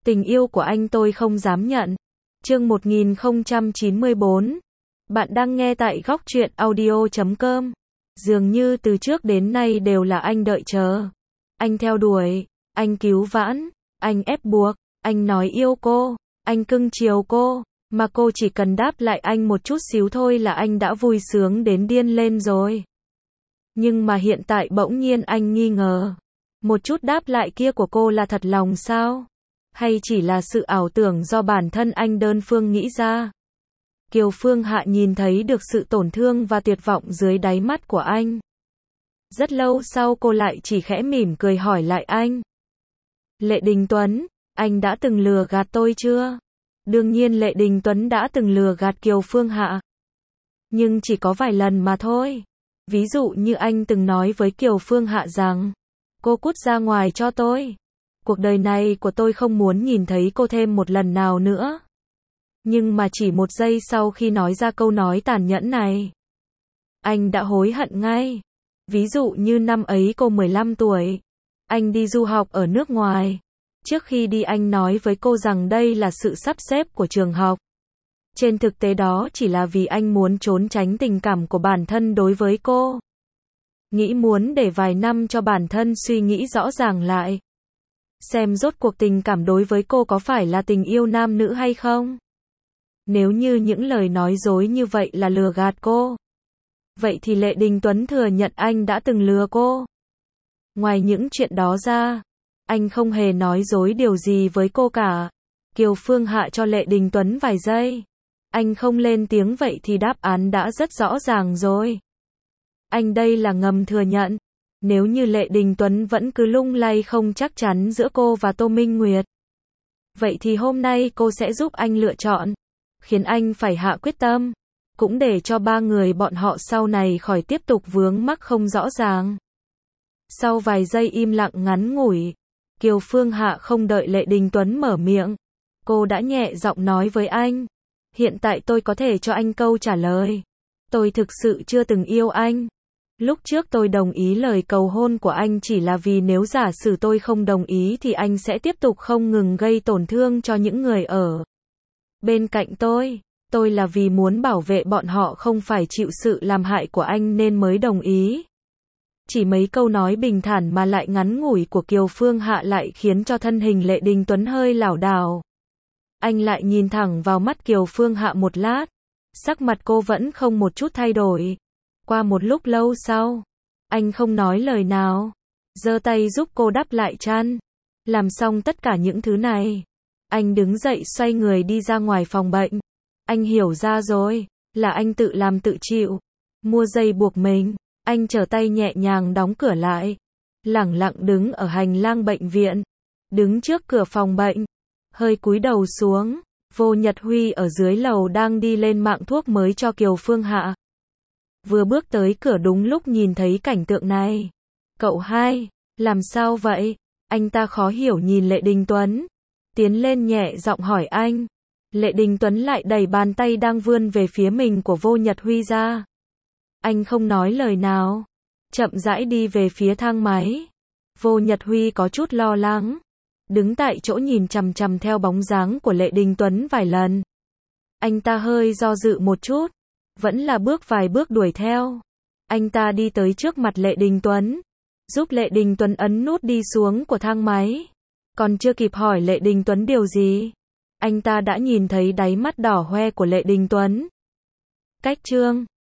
Tình yêu của anh tôi không dám nhận. Chương 1094. Bạn đang nghe tại góc truyện audio.com. Dường như từ trước đến nay đều là anh đợi chờ. Anh theo đuổi, anh cứu vãn, anh ép buộc, anh nói yêu cô, anh cưng chiều cô, mà cô chỉ cần đáp lại anh một chút xíu thôi là anh đã vui sướng đến điên lên rồi. Nhưng mà hiện tại bỗng nhiên anh nghi ngờ. Một chút đáp lại kia của cô là thật lòng sao? Hay chỉ là sự ảo tưởng do bản thân anh đơn phương nghĩ ra? Kiều Phương Hạ nhìn thấy được sự tổn thương và tuyệt vọng dưới đáy mắt của anh. Rất lâu sau cô lại chỉ khẽ mỉm cười hỏi lại anh. Lệ Đình Tuấn, anh đã từng lừa gạt tôi chưa? Đương nhiên Lệ Đình Tuấn đã từng lừa gạt Kiều Phương Hạ. Nhưng chỉ có vài lần mà thôi. Ví dụ như anh từng nói với Kiều Phương Hạ rằng, cô cút ra ngoài cho tôi. Cuộc đời này của tôi không muốn nhìn thấy cô thêm một lần nào nữa. Nhưng mà chỉ một giây sau khi nói ra câu nói tàn nhẫn này, anh đã hối hận ngay. Ví dụ như năm ấy cô 15 tuổi, anh đi du học ở nước ngoài. Trước khi đi anh nói với cô rằng đây là sự sắp xếp của trường học. Trên thực tế đó chỉ là vì anh muốn trốn tránh tình cảm của bản thân đối với cô. Nghĩ muốn để vài năm cho bản thân suy nghĩ rõ ràng lại. Xem rốt cuộc tình cảm đối với cô có phải là tình yêu nam nữ hay không? Nếu như những lời nói dối như vậy là lừa gạt cô, vậy thì Lệ Đình Tuấn thừa nhận anh đã từng lừa cô. Ngoài những chuyện đó ra, anh không hề nói dối điều gì với cô cả. Kiều Phương Hạ cho Lệ Đình Tuấn vài giây. Anh không lên tiếng vậy thì đáp án đã rất rõ ràng rồi. Anh đây là ngầm thừa nhận. Nếu như Lệ Đình Tuấn vẫn cứ lung lay không chắc chắn giữa cô và Tô Minh Nguyệt, vậy thì hôm nay cô sẽ giúp anh lựa chọn, khiến anh phải hạ quyết tâm, cũng để cho ba người bọn họ sau này khỏi tiếp tục vướng mắc không rõ ràng. Sau vài giây im lặng ngắn ngủi, Kiều Phương Hạ không đợi Lệ Đình Tuấn mở miệng, cô đã nhẹ giọng nói với anh, hiện tại tôi có thể cho anh câu trả lời. Tôi thực sự chưa từng yêu anh. Lúc trước tôi đồng ý lời cầu hôn của anh chỉ là vì nếu giả sử tôi không đồng ý thì anh sẽ tiếp tục không ngừng gây tổn thương cho những người ở bên cạnh tôi. Tôi là vì muốn bảo vệ bọn họ không phải chịu sự làm hại của anh nên mới đồng ý. Chỉ mấy câu nói bình thản mà lại ngắn ngủi của Kiều Phương Hạ lại khiến cho thân hình Lệ Đình Tuấn hơi lảo đảo. Anh lại nhìn thẳng vào mắt Kiều Phương Hạ một lát. Sắc mặt cô vẫn không một chút thay đổi. Qua một lúc lâu sau, anh không nói lời nào, giơ tay giúp cô đắp lại chăn. Làm xong tất cả những thứ này, anh đứng dậy xoay người đi ra ngoài phòng bệnh. Anh hiểu ra rồi, là anh tự làm tự chịu. Mua dây buộc mình, anh trở tay nhẹ nhàng đóng cửa lại. Lẳng lặng đứng ở hành lang bệnh viện, đứng trước cửa phòng bệnh, hơi cúi đầu xuống. Vô Nhật Huy ở dưới lầu đang đi lên mạng thuốc mới cho Kiều Phương Hạ. Vừa bước tới cửa đúng lúc nhìn thấy cảnh tượng này. Cậu hai, làm sao vậy? Anh ta khó hiểu nhìn Lệ Đình Tuấn. Tiến lên nhẹ giọng hỏi anh. Lệ Đình Tuấn lại đẩy bàn tay đang vươn về phía mình của Vô Nhật Huy ra. Anh không nói lời nào, chậm rãi đi về phía thang máy. Vô Nhật Huy có chút lo lắng, đứng tại chỗ nhìn chằm chằm theo bóng dáng của Lệ Đình Tuấn vài lần. Anh ta hơi do dự một chút, vẫn là bước vài bước đuổi theo. Anh ta đi tới trước mặt Lệ Đình Tuấn, giúp Lệ Đình Tuấn ấn nút đi xuống của thang máy. Còn chưa kịp hỏi Lệ Đình Tuấn điều gì, anh ta đã nhìn thấy đáy mắt đỏ hoe của Lệ Đình Tuấn. Cách chương